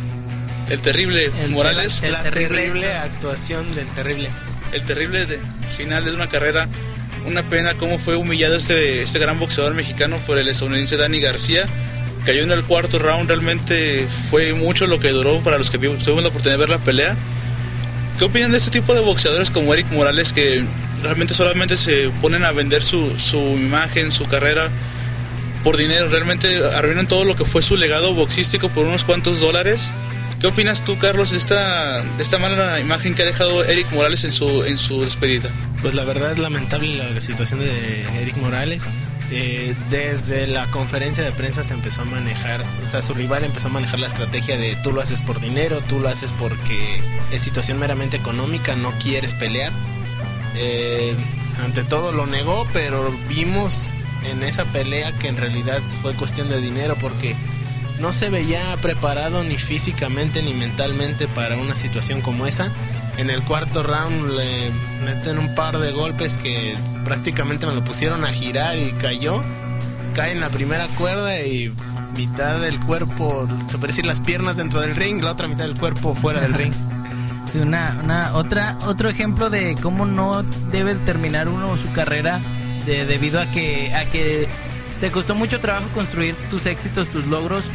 Morales. La terrible actuación del terrible. El terrible final de una carrera. Una pena cómo fue humillado este gran boxeador mexicano por el estadounidense Danny García. Cayó en el cuarto round. Realmente fue mucho lo que duró para los que tuvimos la oportunidad de ver la pelea. ¿Qué opinan de este tipo de boxeadores como Eric Morales, que realmente solamente se ponen a vender su imagen, su carrera por dinero? Realmente arruinan todo lo que fue su legado boxístico por unos cuantos dólares. ¿Qué opinas tú, Carlos, de esta mala imagen que ha dejado Eric Morales en su despedida? Pues la verdad es lamentable la situación de Eric Morales. Desde la conferencia de prensa se empezó a manejar, o sea, su rival empezó a manejar la estrategia de tú lo haces por dinero, tú lo haces porque es situación meramente económica, no quieres pelear. Ante todo lo negó, pero vimos en esa pelea que en realidad fue cuestión de dinero, porque no se veía preparado ni físicamente ni mentalmente para una situación como esa. En el cuarto round le meten un par de golpes que prácticamente me lo pusieron a girar y cae en la primera cuerda y mitad del cuerpo, se puede decir las piernas dentro del ring, la otra mitad del cuerpo fuera del ring. Sí, otro ejemplo de cómo no debe terminar uno su carrera debido a que te costó mucho trabajo construir tus éxitos, tus logros,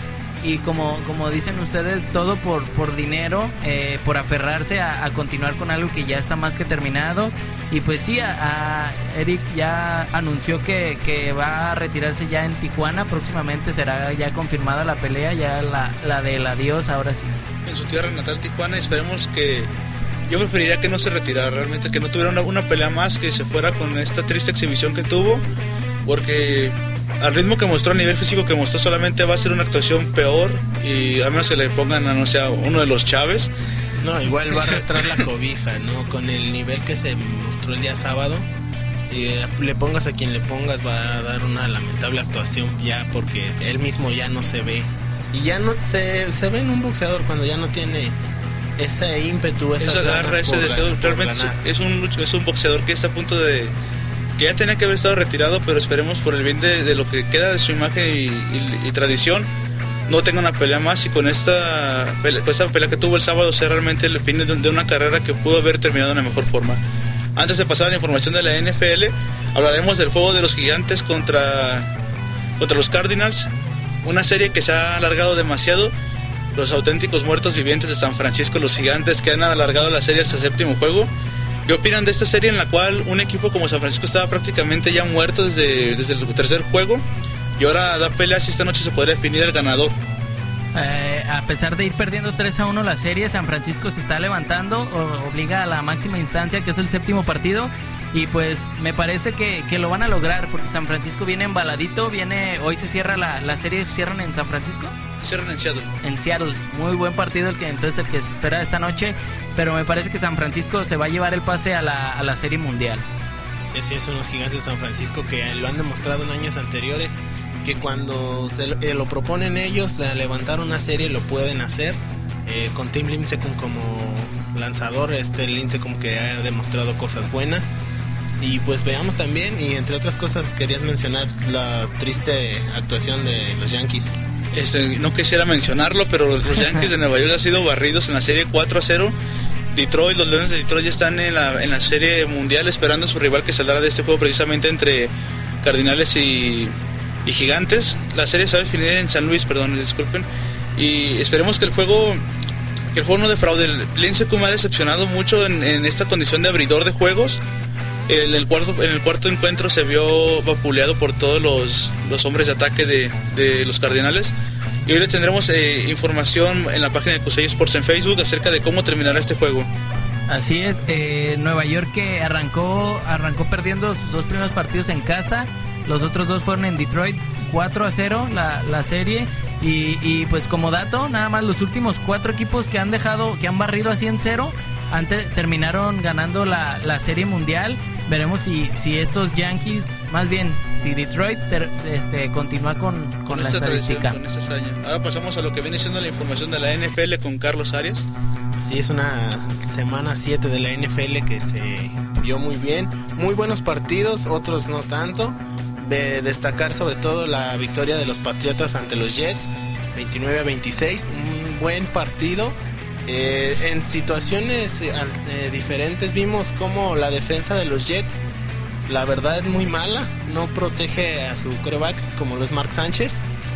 y como dicen ustedes, todo por dinero, por aferrarse a continuar con algo que ya está más que terminado. Y pues sí, a Eric ya anunció que va a retirarse ya en Tijuana. Próximamente será ya confirmada la pelea, ya la del adiós, ahora sí. En su tierra natal, Tijuana, esperemos que... Yo preferiría que no se retirara, realmente que no tuviera una pelea más, que se fuera con esta triste exhibición que tuvo, porque al ritmo que mostró, a nivel físico que mostró, solamente va a ser una actuación peor, y a menos que le pongan a, no sé, a uno de los Chávez. No, igual va a arrastrar la cobija, ¿no? Con el nivel que se mostró el día sábado, le pongas a quien le pongas, va a dar una lamentable actuación ya, porque él mismo ya no se ve. Y ya no se ve en un boxeador cuando ya no tiene ese ímpetu, esa garra, ese deseo. Realmente es un boxeador que está a punto de... que ya tenía que haber estado retirado, pero esperemos por el bien de lo que queda de su imagen y tradición, no tenga una pelea más, y con esta pelea que tuvo el sábado sea realmente el fin de una carrera que pudo haber terminado de una mejor forma. Antes de pasar a la información de la NFL, hablaremos del juego de los Gigantes contra los Cardinals, una serie que se ha alargado demasiado. Los auténticos muertos vivientes de San Francisco, los Gigantes, que han alargado la serie hasta el séptimo juego. ¿Qué opinan de esta serie en la cual un equipo como San Francisco estaba prácticamente ya muerto desde el tercer juego, y ahora da peleas y esta noche se podría definir el ganador? A pesar de ir perdiendo 3-1 la serie, San Francisco se está levantando, obliga a la máxima instancia, que es el séptimo partido, y pues me parece que lo van a lograr, porque San Francisco viene embaladito, hoy se cierra la serie. ¿Cierran en San Francisco? Cierran en Seattle. En Seattle, muy buen partido el que se espera esta noche, pero me parece que San Francisco se va a llevar el pase a la serie mundial. Sí, son los Gigantes de San Francisco que lo han demostrado en años anteriores, que cuando lo proponen ellos a levantar una serie lo pueden hacer. Con Tim Lincecum como lanzador, Lincecum que ha demostrado cosas buenas. Y pues veamos también, y entre otras cosas querías mencionar la triste actuación de los Yankees. No quisiera mencionarlo, pero los Yankees de Nueva York han sido barridos en la serie 4-0. Detroit, los Leones de Detroit ya están en la serie mundial, esperando a su rival que saldrá de este juego precisamente entre Cardinales y Gigantes. La serie se va a definir en San Luis, disculpen, y esperemos que el juego no defraude. Lincecum ha decepcionado mucho en esta condición de abridor de juegos. En el cuarto encuentro se vio vapuleado por todos los hombres de ataque de los Cardinales, y hoy le tendremos información en la página de Cusey Sports en Facebook acerca de cómo terminará este juego. Así es, Nueva York que arrancó perdiendo sus dos primeros partidos en casa, los otros dos fueron en Detroit, 4-0 la serie, y pues como dato, nada más los últimos 4 equipos que han barrido así en 0 terminaron ganando la serie mundial. Veremos si estos Yankees, más bien si Detroit continúa con la estadística. Con esta hazaña. Ahora pasamos a lo que viene siendo la información de la NFL con Carlos Arias. Sí, es una semana 7 de la NFL que se vio muy bien, muy buenos partidos, otros no tanto. De destacar sobre todo la victoria de los Patriotas ante los Jets, 29-26, un buen partido. En situaciones diferentes vimos como la defensa de los Jets, la verdad es muy mala, no protege a su quarterback como lo es Mark Sánchez.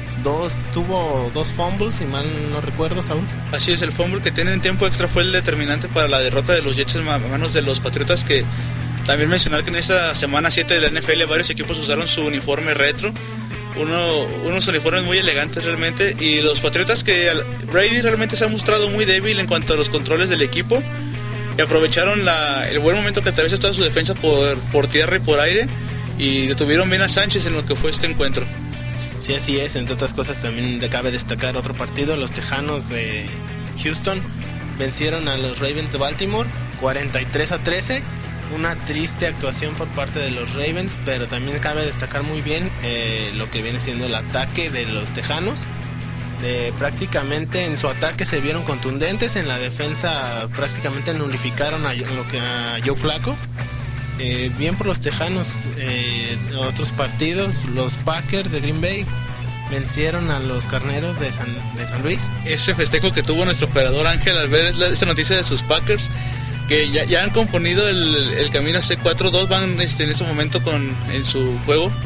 Tuvo 2 fumbles, si mal no recuerdo, Saúl. Así es, el fumble que tiene en tiempo extra fue el determinante para la derrota de los Jets a manos de los Patriotas, que también mencionar que en esta semana 7 de la NFL varios equipos usaron su uniforme retro, unos uniformes muy elegantes realmente, y los Patriotas, que Brady realmente se ha mostrado muy débil en cuanto a los controles del equipo, y aprovecharon el buen momento que atraviesa toda su defensa por tierra y por aire, y detuvieron bien a Sánchez en lo que fue este encuentro. Sí, así es. Entre otras cosas también cabe destacar otro partido. Los Tejanos de Houston vencieron a los Ravens de Baltimore 43-13. Una triste actuación por parte de los Ravens, pero también cabe destacar muy bien lo que viene siendo el ataque de los Tejanos. Prácticamente en su ataque se vieron contundentes, en la defensa prácticamente nulificaron a Joe Flacco. Bien por los Tejanos. Otros partidos, los Packers de Green Bay vencieron a los Carneros de San Luis. Ese festejo que tuvo nuestro operador Ángel al ver esta noticia de sus Packers, que ya han componido el camino hacia 4-2, van en ese momento en su juego,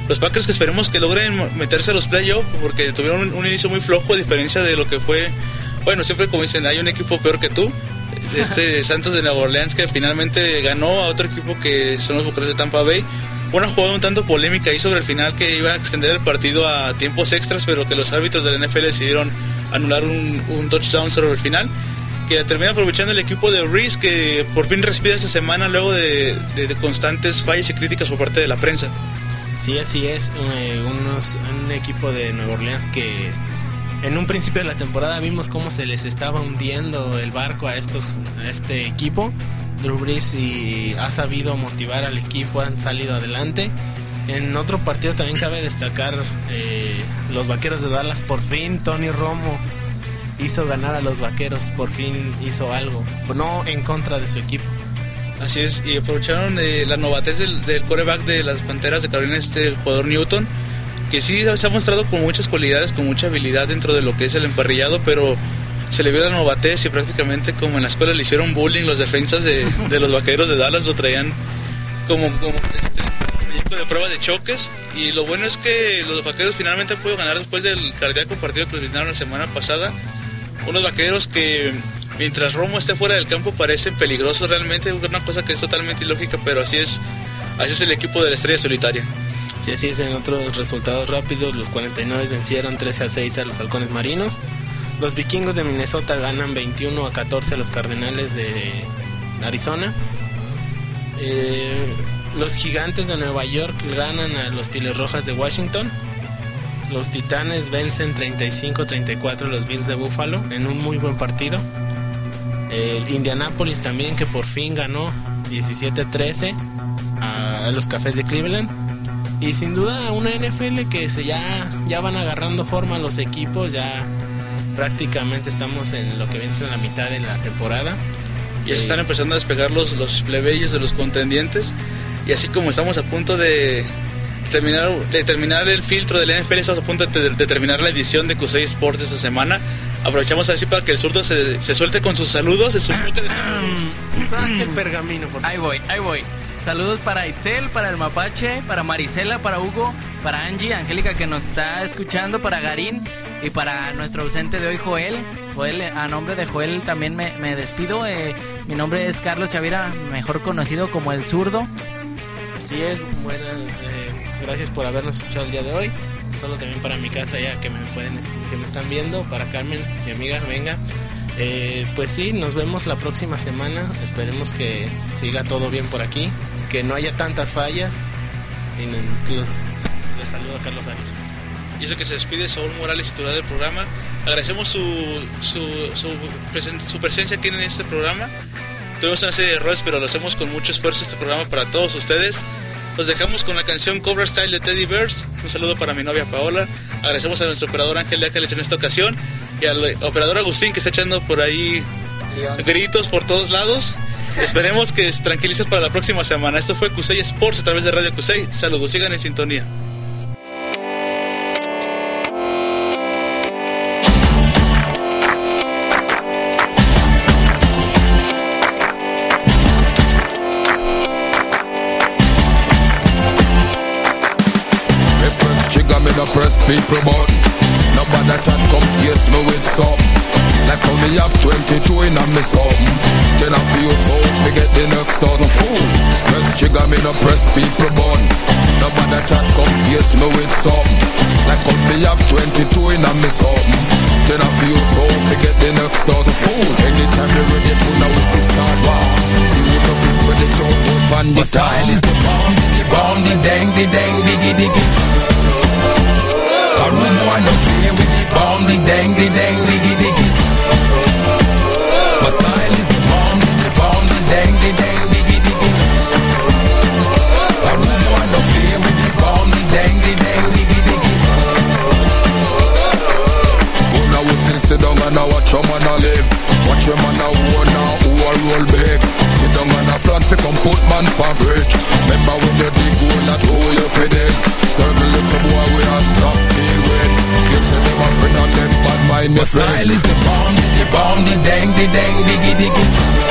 los Packers que esperemos que logren meterse a los playoffs, porque tuvieron un inicio muy flojo a diferencia de lo que fue, bueno, siempre como dicen, hay un equipo peor que tú, Santos de Nueva Orleans, que finalmente ganó a otro equipo que son los Bucaneros de Tampa Bay. Una jugada un tanto polémica ahí sobre el final, que iba a extender el partido a tiempos extras, pero que los árbitros de la NFL decidieron anular un touchdown sobre el final, que termina aprovechando el equipo de Reese, que por fin respira esta semana luego de constantes fallas y críticas por parte de la prensa. Sí, así es. Un equipo de Nueva Orleans que en un principio de la temporada vimos cómo se les estaba hundiendo el barco a este equipo. Drew Brees ha sabido motivar al equipo, han salido adelante. En otro partido también cabe destacar los Vaqueros de Dallas. Por fin Tony Romo hizo ganar a los Vaqueros, por fin hizo algo, no en contra de su equipo. Así es, y aprovecharon la novatez del quarterback de las Panteras de Carolina, el jugador Newton, que sí se ha mostrado con muchas cualidades, con mucha habilidad dentro de lo que es el emparrillado, pero se le vio la novatez y prácticamente como en la escuela le hicieron bullying los defensas de los Vaqueros de Dallas, lo traían como muñeco de prueba de choques. Y lo bueno es que los Vaqueros finalmente pudieron ganar después del cardíaco partido que los ganaron la semana pasada. Unos Vaqueros que mientras Romo esté fuera del campo parecen peligrosos realmente, una cosa que es totalmente ilógica, pero así es el equipo de la Estrella Solitaria. Sí, así es. En otros resultados rápidos, los 49 vencieron 13-6 a los Halcones Marinos. Los Vikingos de Minnesota ganan 21-14 a los Cardenales de Arizona. Los Gigantes de Nueva York ganan a los Pieles Rojas de Washington. Los Titanes vencen 35-34 a los Bills de Buffalo en un muy buen partido. El Indianapolis también, que por fin ganó 17-13 a los Cafés de Cleveland. Y sin duda una NFL que ya van agarrando forma los equipos. Ya prácticamente estamos en lo que viene siendo la mitad de la temporada. Ya se están empezando a despegar los plebeyos de los contendientes. Y así como estamos a punto de terminar el filtro del NFL, estamos a punto de terminar la edición de Q6 Sports esta semana. Aprovechamos así para que el zurdo se suelte con sus saludos, Saque el pergamino, por favor. Ahí voy. Saludos para Itzel, para el Mapache, para Marisela, para Hugo, para Angie, Angélica que nos está escuchando, para Garín y para nuestro ausente de hoy, Joel. A nombre de Joel también me despido. Mi nombre es Carlos Chavira, mejor conocido como el zurdo. Así es, gracias por habernos escuchado el día de hoy. Solo también para mi casa ya que me están viendo, para Carmen, mi amiga, venga. Pues sí, nos vemos la próxima semana. Esperemos que siga todo bien por aquí, que no haya tantas fallas. Les saludo a Carlos Arias. Y eso que se despide Saúl Morales, titular del programa. Agradecemos su presencia aquí en este programa. Tuvimos una serie de errores, pero lo hacemos con mucho esfuerzo este programa para todos ustedes. Los dejamos con la canción Cover Style de Teddy Bears. Un saludo para mi novia Paola. Agradecemos a nuestro operador Ángel de Ángeles en esta ocasión, y al operador Agustín, que está echando por ahí gritos por todos lados. Esperemos que se tranquilicen para la próxima semana. Esto fue Q6 Sports a través de Radio Q6. Saludos, sigan en sintonía. Press people but nobody chat come face me with something. Like how me have 22 in a me something. Then I feel so to get the next 1,000 fool. Press trigger me no press people but nobody chat come face me with something. Like how me have 22 in a me something. Then I feel so to get the next 1,000 fool. Anytime you ready to now we see start war. See what of is ready to open the style is the bomb, the dang, diggy diggy. A room boy no play with the bomb, the dang, diggy diggy. My style is the bomb, the dang, diggy diggy. A room boy no play with the bomb, the dang, diggy diggy. Oh, now we sit down and now watch your man a live. Watch your man a war now, who a roll big. Sit down and a plan fi come put man pa bridge. Remember when you dig hole that hole you fi dig. Circle little boy we a stop deal with. Clips and them a friend and them bad mind me friend. My style is the bomb, the dang, diggy diggy.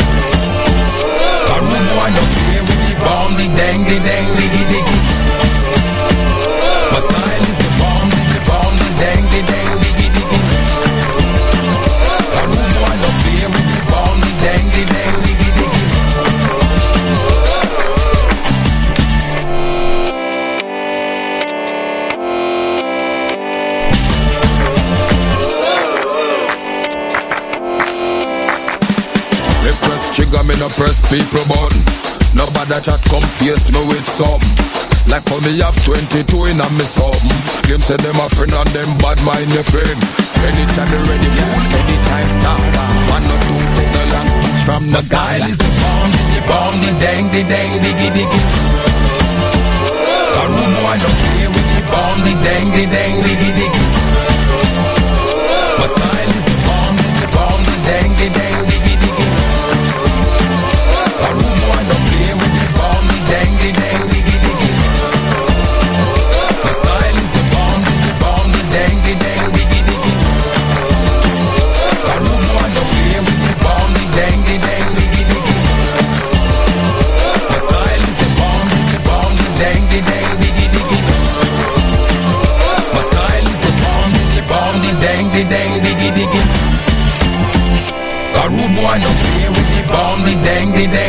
A room boy no play with the bomb, the dang, diggy diggy. me no press people button. Nobody chat come face me with something. Like how me have 22 in a me something. Them say them a friend and them bad mind your friend. Anytime you ready fool, anytime stop. One or two take the long speech from the style is the bomb, the dang, diggy diggy. A room boy don't play with the bomb, the dang, diggy diggy. My style is the bomb, the dang, diggy diggy. A room boy don't play with the bomb, the dang, diggy diggy. My style is the bomb, the dang, diggy diggy. A room boy don't play with the bomb, the dang, diggy diggy. My style is the bomb, the dang, diggy diggy. My style is the bomb, the dang, diggy diggy. A rude boy no play with the bomb, the dang, diggy.